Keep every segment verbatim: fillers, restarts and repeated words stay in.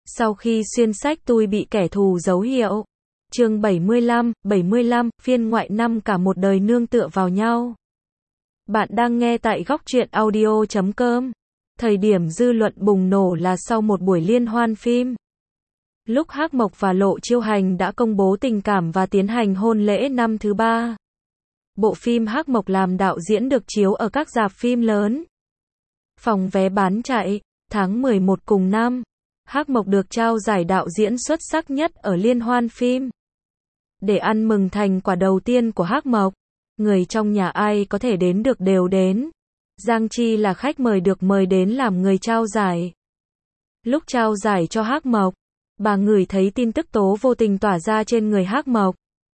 Sau khi xuyên sách tui bị kẻ thù dấu hiệu. Chương bảy mươi lăm, bảy mươi lăm, phiên ngoại năm cả một đời nương tựa vào nhau. Bạn đang nghe tại góc truyện audio chấm com. Thời điểm dư luận bùng nổ là sau một buổi liên hoan phim. Lúc Hắc Mộc và Lộ Chiêu Hành đã công bố tình cảm và tiến hành hôn lễ năm thứ ba. Bộ phim Hắc Mộc làm đạo diễn được chiếu ở các rạp phim lớn. Phòng vé bán chạy, tháng mười một cùng năm. Hắc Mộc được trao giải đạo diễn xuất sắc nhất ở liên hoan phim. Để ăn mừng thành quả đầu tiên của Hắc Mộc, người trong nhà ai có thể đến được đều đến. Giang Chi là khách mời được mời đến làm người trao giải. Lúc trao giải cho Hắc Mộc, bà ngửi thấy tin tức tố vô tình tỏa ra trên người Hắc Mộc.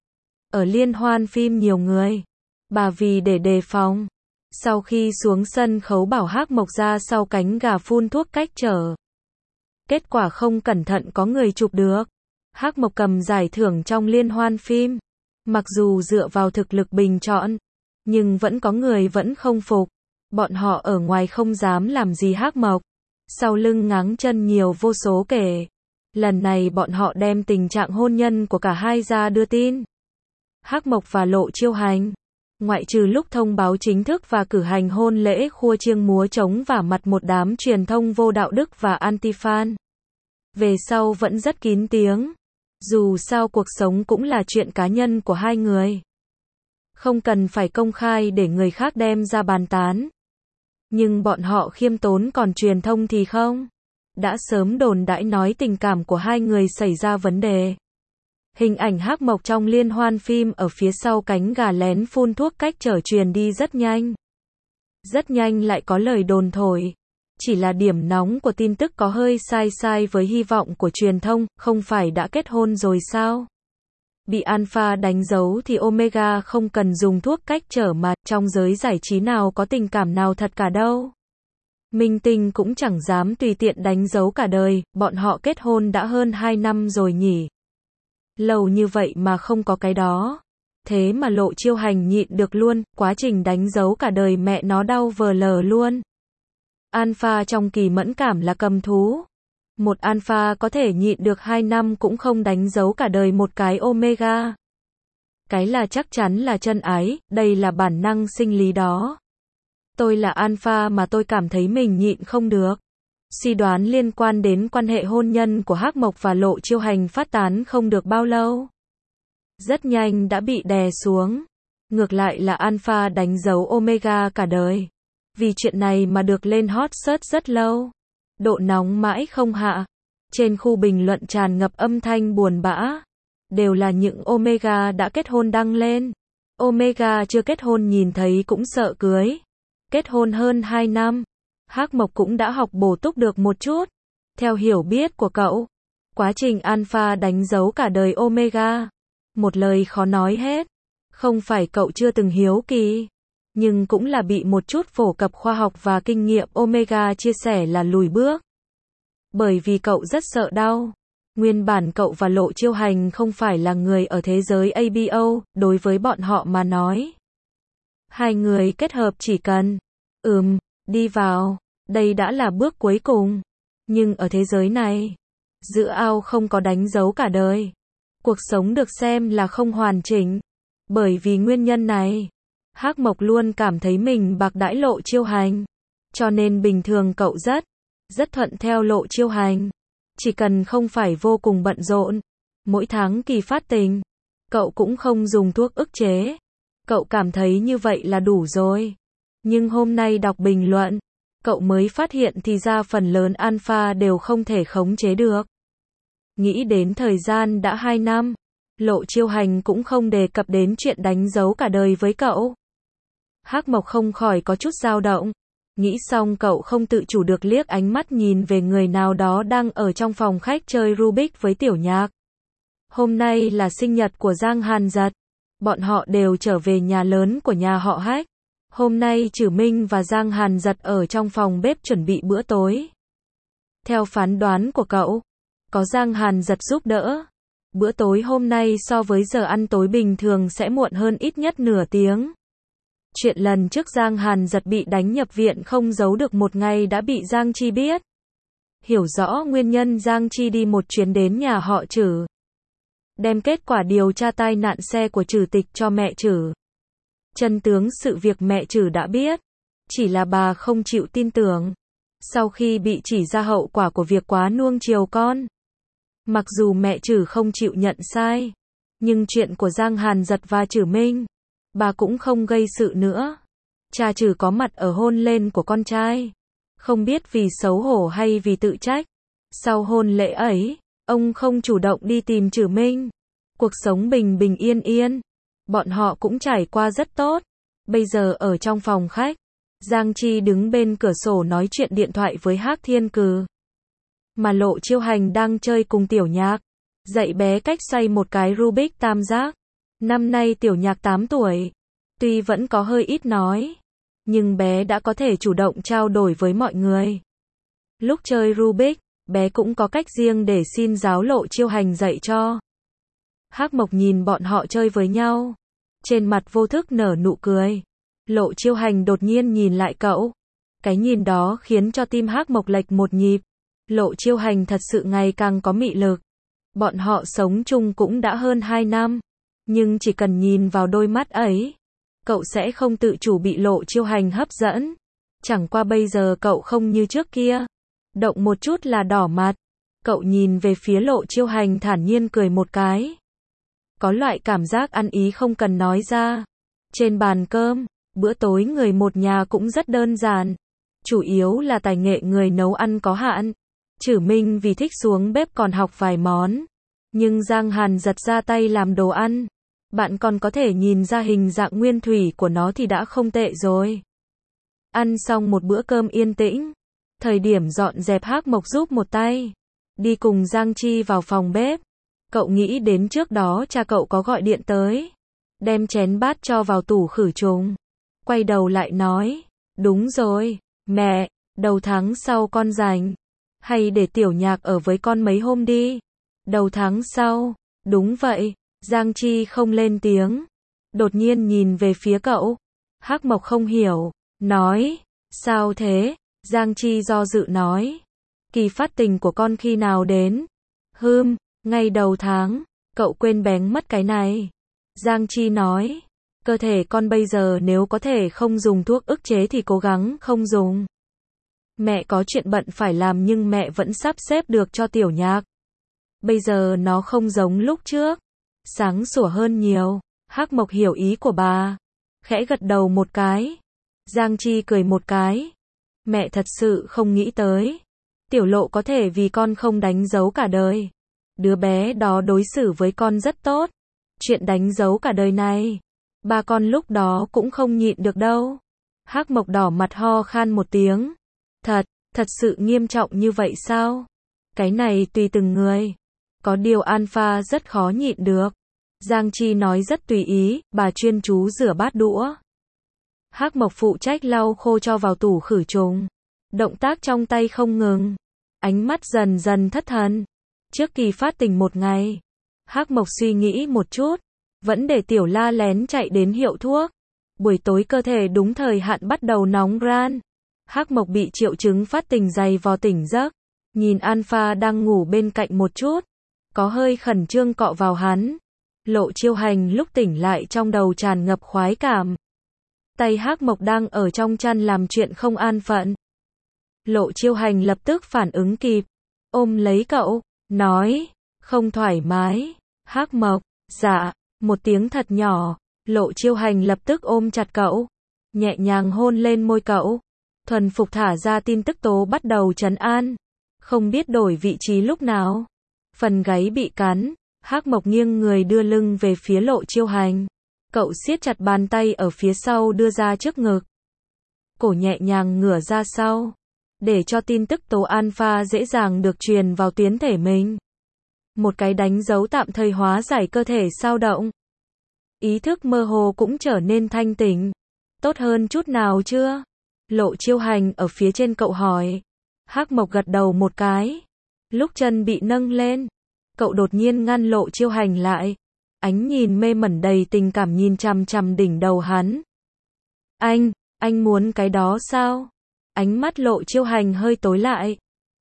Ở liên hoan phim nhiều người, bà vì để đề phòng, sau khi xuống sân khấu bảo Hắc Mộc ra sau cánh gà phun thuốc cách trở. Kết quả không cẩn thận có người chụp được. Hắc Mộc cầm giải thưởng trong liên hoan phim. Mặc dù dựa vào thực lực bình chọn, nhưng vẫn có người vẫn không phục. Bọn họ ở ngoài không dám làm gì Hắc Mộc. Sau lưng ngáng chân nhiều vô số kể. Lần này bọn họ đem tình trạng hôn nhân của cả hai ra đưa tin. Hắc Mộc và Lộ Chiêu Hành, ngoại trừ lúc thông báo chính thức và cử hành hôn lễ khua chiêng múa trống vả mặt một đám truyền thông vô đạo đức và anti-fan. Về sau vẫn rất kín tiếng. Dù sao cuộc sống cũng là chuyện cá nhân của hai người. Không cần phải công khai để người khác đem ra bàn tán. Nhưng bọn họ khiêm tốn, còn truyền thông thì không. Đã sớm đồn đãi nói tình cảm của hai người xảy ra vấn đề. Hình ảnh Hắc Mộc trong liên hoan phim ở phía sau cánh gà lén phun thuốc cách trở truyền đi rất nhanh. Rất nhanh lại có lời đồn thổi. Chỉ là điểm nóng của tin tức có hơi sai sai với hy vọng của truyền thông, không phải đã kết hôn rồi sao? Bị Alpha đánh dấu thì Omega không cần dùng thuốc cách trở mà, trong giới giải trí nào có tình cảm nào thật cả đâu. Minh tinh cũng chẳng dám tùy tiện đánh dấu cả đời, bọn họ kết hôn đã hơn hai năm rồi nhỉ. Lâu như vậy mà không có cái đó. Thế mà Lộ Chiêu Hành nhịn được luôn, quá trình đánh dấu cả đời mẹ nó đau vờ lờ luôn. Alpha trong kỳ mẫn cảm là cầm thú. Một Alpha có thể nhịn được hai năm cũng không đánh dấu cả đời một cái Omega. Cái là chắc chắn là chân ái, đây là bản năng sinh lý đó. Tôi là Alpha mà tôi cảm thấy mình nhịn không được. Suy đoán liên quan đến quan hệ hôn nhân của Hắc Mộc và Lộ Chiêu Hành phát tán không được bao lâu. Rất nhanh đã bị đè xuống. Ngược lại là Alpha đánh dấu Omega cả đời. Vì chuyện này mà được lên hot search rất lâu. Độ nóng mãi không hạ. Trên khu bình luận tràn ngập âm thanh buồn bã. Đều là những Omega đã kết hôn đăng lên. Omega chưa kết hôn nhìn thấy cũng sợ cưới. Kết hôn hơn hai năm. Hắc Mộc cũng đã học bổ túc được một chút. Theo hiểu biết của cậu, quá trình Alpha đánh dấu cả đời Omega. Một lời khó nói hết. Không phải cậu chưa từng hiếu kỳ. Nhưng cũng là bị một chút phổ cập khoa học và kinh nghiệm Omega chia sẻ là lùi bước. Bởi vì cậu rất sợ đau. Nguyên bản cậu và Lộ Chiêu Hành không phải là người ở thế giới a bê o, đối với bọn họ mà nói. Hai người kết hợp chỉ cần, ừm, đi vào, đây đã là bước cuối cùng. Nhưng ở thế giới này, giữa ao không có đánh dấu cả đời. Cuộc sống được xem là không hoàn chỉnh. Bởi vì nguyên nhân này, Hắc Mộc luôn cảm thấy mình bạc đãi Lộ Chiêu Hành. Cho nên bình thường cậu rất, rất thuận theo Lộ Chiêu Hành. Chỉ cần không phải vô cùng bận rộn. Mỗi tháng kỳ phát tình, cậu cũng không dùng thuốc ức chế. Cậu cảm thấy như vậy là đủ rồi. Nhưng hôm nay đọc bình luận, cậu mới phát hiện thì ra phần lớn Alpha đều không thể khống chế được. Nghĩ đến thời gian đã hai năm, Lộ Chiêu Hành cũng không đề cập đến chuyện đánh dấu cả đời với cậu. Hắc Mộc không khỏi có chút dao động. Nghĩ xong cậu không tự chủ được liếc ánh mắt nhìn về người nào đó đang ở trong phòng khách chơi Rubik với Tiểu Nhạc. Hôm nay là sinh nhật của Giang Hàn Giật. Bọn họ đều trở về nhà lớn của nhà họ Hách. Hôm nay Trử Minh và Giang Hàn Giật ở trong phòng bếp chuẩn bị bữa tối. Theo phán đoán của cậu, có Giang Hàn Giật giúp đỡ. Bữa tối hôm nay so với giờ ăn tối bình thường sẽ muộn hơn ít nhất nửa tiếng. Chuyện lần trước Giang Hàn Giật bị đánh nhập viện không giấu được một ngày đã bị Giang Chi biết. hiểu rõ nguyên nhân Giang Chi đi một chuyến đến nhà họ Trử. Đem kết quả điều tra tai nạn xe của Trử Tịch cho mẹ Trử. Chân tướng sự việc mẹ Trử đã biết, chỉ là bà không chịu tin tưởng. Sau khi bị chỉ ra hậu quả của việc quá nuông chiều con, mặc dù mẹ Trử không chịu nhận sai, nhưng chuyện của Giang Hàn Giật và Trử Minh, bà cũng không gây sự nữa. Cha Trử có mặt ở hôn lễ của con trai, không biết vì xấu hổ hay vì tự trách. Sau hôn lễ ấy, ông không chủ động đi tìm Trử Minh. Cuộc sống bình bình yên yên, bọn họ cũng trải qua rất tốt. Bây giờ ở trong phòng khách, Giang Chi đứng bên cửa sổ nói chuyện điện thoại với Hắc Thiên Cừ. Mà Lộ Chiêu Hành đang chơi cùng Tiểu Nhạc, dạy bé cách xoay một cái Rubik tam giác. Năm nay Tiểu Nhạc tám tuổi, tuy vẫn có hơi ít nói, nhưng bé đã có thể chủ động trao đổi với mọi người. Lúc chơi Rubik, bé cũng có cách riêng để xin giáo Lộ Chiêu Hành dạy cho. Hắc Mộc nhìn bọn họ chơi với nhau, trên mặt vô thức nở nụ cười. Lộ Chiêu Hành đột nhiên nhìn lại cậu. Cái nhìn đó khiến cho tim Hắc Mộc lệch một nhịp. Lộ Chiêu Hành thật sự ngày càng có mị lực. Bọn họ sống chung cũng đã hơn hai năm, nhưng chỉ cần nhìn vào đôi mắt ấy, cậu sẽ không tự chủ bị Lộ Chiêu Hành hấp dẫn. Chẳng qua bây giờ cậu không như trước kia, động một chút là đỏ mặt. Cậu nhìn về phía Lộ Chiêu Hành thản nhiên cười một cái. Có loại cảm giác ăn ý không cần nói ra. Trên bàn cơm, bữa tối người một nhà cũng rất đơn giản, chủ yếu là tài nghệ người nấu ăn có hạn. Trử Minh vì thích xuống bếp còn học vài món, nhưng Giang Hàn Giật ra tay làm đồ ăn, bạn còn có thể nhìn ra hình dạng nguyên thủy của nó thì đã không tệ rồi. Ăn xong một bữa cơm yên tĩnh, thời điểm dọn dẹp Hắc Mộc giúp một tay, đi cùng Giang Chi vào phòng bếp. Cậu nghĩ đến trước đó cha cậu có gọi điện tới, đem chén bát cho vào tủ khử trùng. Quay đầu lại nói, đúng rồi, mẹ, đầu tháng sau con rảnh, hay để Tiểu Nhạc ở với con mấy hôm đi. Đầu tháng sau, đúng vậy. Giang Chi không lên tiếng, đột nhiên nhìn về phía cậu. Hắc Mộc không hiểu, nói, sao thế? Giang Chi do dự nói, kỳ phát tình của con khi nào đến? Hừm, ngay đầu tháng. Cậu quên bén mất cái này. Giang Chi nói, cơ thể con bây giờ nếu có thể không dùng thuốc ức chế thì cố gắng không dùng. Mẹ có chuyện bận phải làm nhưng mẹ vẫn sắp xếp được cho Tiểu Nhạc. Bây giờ nó không giống lúc trước, sáng sủa hơn nhiều. Hắc Mộc hiểu ý của bà, khẽ gật đầu một cái. Giang Chi cười một cái. Mẹ thật sự không nghĩ tới, Tiểu Lộ có thể vì con không đánh dấu cả đời. Đứa bé đó đối xử với con rất tốt. Chuyện đánh dấu cả đời này, ba con lúc đó cũng không nhịn được đâu. Hắc Mộc đỏ mặt ho khan một tiếng. Thật, thật sự nghiêm trọng như vậy sao? Cái này tùy từng người. Có điều Alpha rất khó nhịn được. Giang Chi nói rất tùy ý, bà chuyên chú rửa bát đũa. Hắc Mộc phụ trách lau khô cho vào tủ khử trùng. Động tác trong tay không ngừng. Ánh mắt dần dần thất thần. Trước kỳ phát tình một ngày, Hắc Mộc suy nghĩ một chút, vẫn để Tiểu La lén chạy đến hiệu thuốc. Buổi tối cơ thể đúng thời hạn bắt đầu nóng ran. Hắc Mộc bị triệu chứng phát tình dày vò tỉnh giấc, nhìn Alpha đang ngủ bên cạnh một chút, có hơi khẩn trương cọ vào hắn. Lộ Chiêu Hành lúc tỉnh lại trong đầu tràn ngập khoái cảm. Tay Hắc Mộc đang ở trong chăn làm chuyện không an phận. Lộ Chiêu Hành lập tức phản ứng kịp, ôm lấy cậu, nói, không thoải mái. Hắc Mộc, dạ, một tiếng thật nhỏ. Lộ Chiêu Hành lập tức ôm chặt cậu, nhẹ nhàng hôn lên môi cậu. Thuần phục thả ra tin tức tố bắt đầu trấn an. Không biết đổi vị trí lúc nào, phần gáy bị cắn. Hắc Mộc nghiêng người đưa lưng về phía Lộ Chiêu Hành. Cậu siết chặt bàn tay ở phía sau đưa ra trước ngực. Cổ nhẹ nhàng ngửa ra sau, để cho tin tức tố alpha dễ dàng được truyền vào tuyến thể mình. Một cái đánh dấu tạm thời hóa giải cơ thể xao động. Ý thức mơ hồ cũng trở nên thanh tỉnh. Tốt hơn chút nào chưa? Lộ Chiêu Hành ở phía trên cậu hỏi. Hắc Mộc gật đầu một cái. Lúc chân bị nâng lên, cậu đột nhiên ngăn Lộ Chiêu Hành lại. Ánh nhìn mê mẩn đầy tình cảm nhìn chằm chằm đỉnh đầu hắn. Anh, anh muốn cái đó sao? Ánh mắt Lộ Chiêu Hành hơi tối lại.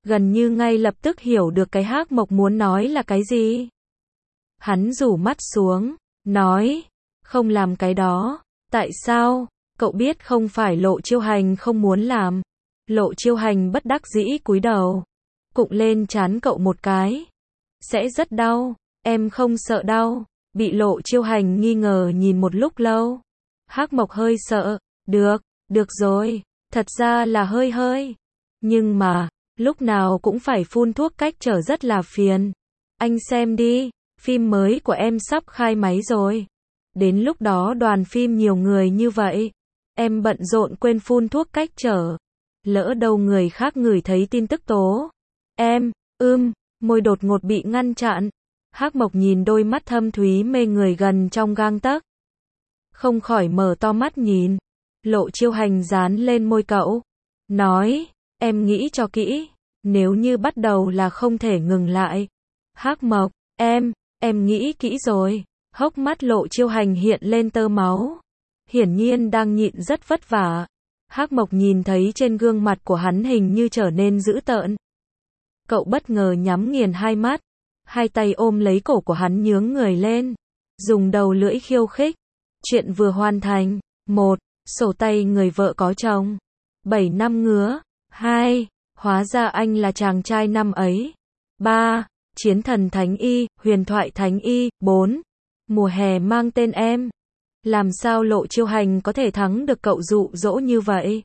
gần như ngay lập tức hiểu được cái Hắc Mộc muốn nói là cái gì. Hắn rủ mắt xuống, nói, không làm cái đó, tại sao? Cậu biết không phải Lộ Chiêu Hành không muốn làm. Lộ Chiêu Hành bất đắc dĩ cúi đầu, cụng lên trán cậu một cái. Sẽ rất đau, em không sợ đau. Bị Lộ Chiêu Hành nghi ngờ nhìn một lúc lâu. Hắc Mộc hơi sợ, được, được rồi, thật ra là hơi hơi. Nhưng mà, lúc nào cũng phải phun thuốc cách trở rất là phiền. Anh xem đi, phim mới của em sắp khai máy rồi. Đến lúc đó đoàn phim nhiều người như vậy. Em bận rộn quên phun thuốc cách trở. Lỡ đâu người khác ngửi thấy tin tức tố. Em, ưm, môi đột ngột bị ngăn chặn. Hắc Mộc nhìn đôi mắt thâm thúy mê người gần trong gang tấc. Không khỏi mở to mắt nhìn. Lộ Chiêu Hành dán lên môi cậu. Nói, em nghĩ cho kỹ. Nếu như bắt đầu là không thể ngừng lại. Hắc Mộc, em, em nghĩ kỹ rồi. Hốc mắt Lộ Chiêu Hành hiện lên tơ máu. Hiển nhiên đang nhịn rất vất vả. Hắc Mộc nhìn thấy trên gương mặt của hắn hình như trở nên dữ tợn. Cậu bất ngờ nhắm nghiền hai mắt. Hai tay ôm lấy cổ của hắn nhướng người lên. Dùng đầu lưỡi khiêu khích. Chuyện vừa hoàn thành. Một. Sổ tay người vợ có chồng. Bảy năm ngứa. Hai. Hóa ra anh là chàng trai năm ấy. Ba. Chiến thần Thánh Y, huyền thoại Thánh Y. Bốn. Mùa hè mang tên em. Làm sao Lộ Chiêu Hành có thể thắng được cậu dụ dỗ như vậy?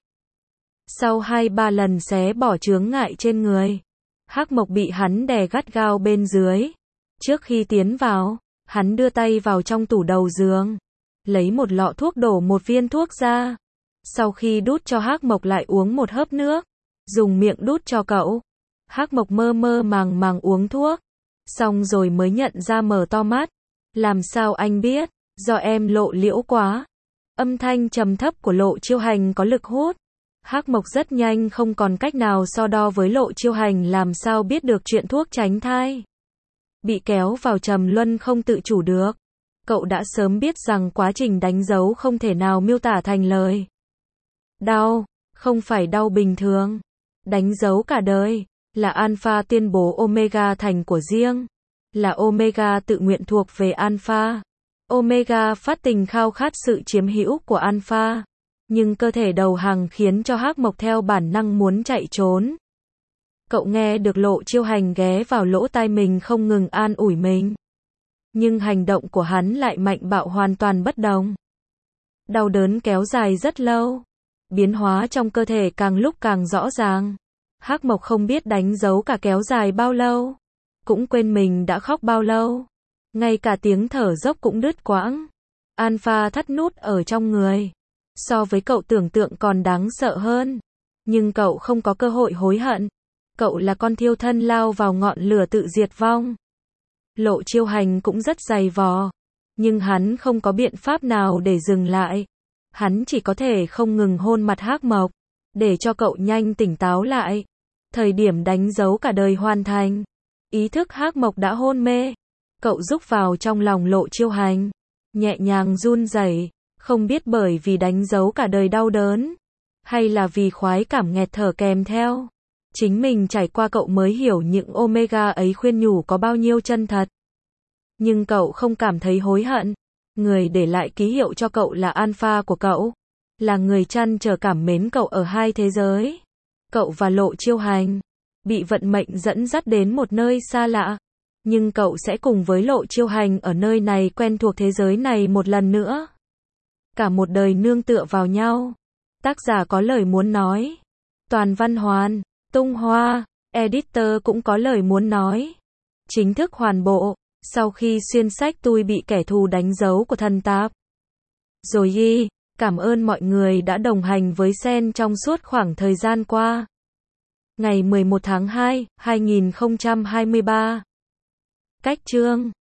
Sau hai ba lần xé bỏ chướng ngại trên người, Hắc Mộc bị hắn đè gắt gao bên dưới. Trước khi tiến vào, hắn đưa tay vào trong tủ đầu giường, lấy một lọ thuốc đổ một viên thuốc ra. Sau khi đút cho Hắc Mộc lại uống một hớp nước, dùng miệng đút cho cậu. Hắc Mộc mơ mơ màng màng uống thuốc, xong rồi mới nhận ra mở to mắt. Làm sao anh biết? Do em lộ liễu quá. Âm thanh trầm thấp của Lộ Chiêu Hành có lực hút. Hắc Mộc rất nhanh không còn cách nào so đo với Lộ Chiêu Hành, làm sao biết được chuyện thuốc tránh thai. Bị kéo vào trầm luân không tự chủ được. Cậu đã sớm biết rằng quá trình đánh dấu không thể nào miêu tả thành lời. Đau, không phải đau bình thường. Đánh dấu cả đời, là Alpha tuyên bố Omega thành của riêng. Là Omega tự nguyện thuộc về Alpha. Omega phát tình khao khát sự chiếm hữu của Alpha. Nhưng cơ thể đầu hàng khiến cho Hắc Mộc theo bản năng muốn chạy trốn. Cậu nghe được Lộ Chiêu Hành ghé vào lỗ tai mình không ngừng an ủi mình. Nhưng hành động của hắn lại mạnh bạo hoàn toàn bất đồng. Đau đớn kéo dài rất lâu. Biến hóa trong cơ thể càng lúc càng rõ ràng. Hắc Mộc không biết đánh dấu cả kéo dài bao lâu. Cũng quên mình đã khóc bao lâu. Ngay cả tiếng thở dốc cũng đứt quãng. Alpha thắt nút ở trong người. So với cậu tưởng tượng còn đáng sợ hơn. Nhưng cậu không có cơ hội hối hận. Cậu là con thiêu thân lao vào ngọn lửa tự diệt vong. Lộ Chiêu Hành cũng rất dày vò. Nhưng hắn không có biện pháp nào để dừng lại. Hắn chỉ có thể không ngừng hôn mặt Hắc Mộc. Để cho cậu nhanh tỉnh táo lại. Thời điểm đánh dấu cả đời hoàn thành. Ý thức Hắc Mộc đã hôn mê. Cậu rúc vào trong lòng Lộ Chiêu Hành. Nhẹ nhàng run rẩy. Không biết bởi vì đánh dấu cả đời đau đớn. Hay là vì khoái cảm nghẹt thở kèm theo. Chính mình trải qua cậu mới hiểu những Omega ấy khuyên nhủ có bao nhiêu chân thật. Nhưng cậu không cảm thấy hối hận. Người để lại ký hiệu cho cậu là Alpha của cậu. Là người chăn trở cảm mến cậu ở hai thế giới. Cậu và Lộ Chiêu Hành bị vận mệnh dẫn dắt đến một nơi xa lạ. Nhưng cậu sẽ cùng với Lộ Chiêu Hành ở nơi này quen thuộc thế giới này một lần nữa. Cả một đời nương tựa vào nhau. Tác giả có lời muốn nói. Toàn Văn Hoàn, Tung Hoa, editor cũng có lời muốn nói. Chính thức hoàn bộ, sau khi xuyên sách tôi bị kẻ thù đánh dấu của thần tạp. Rồi ghi, cảm ơn mọi người đã đồng hành với Sen trong suốt khoảng thời gian qua. Ngày mười một tháng hai, hai nghìn không trăm hai mươi ba. Cách chương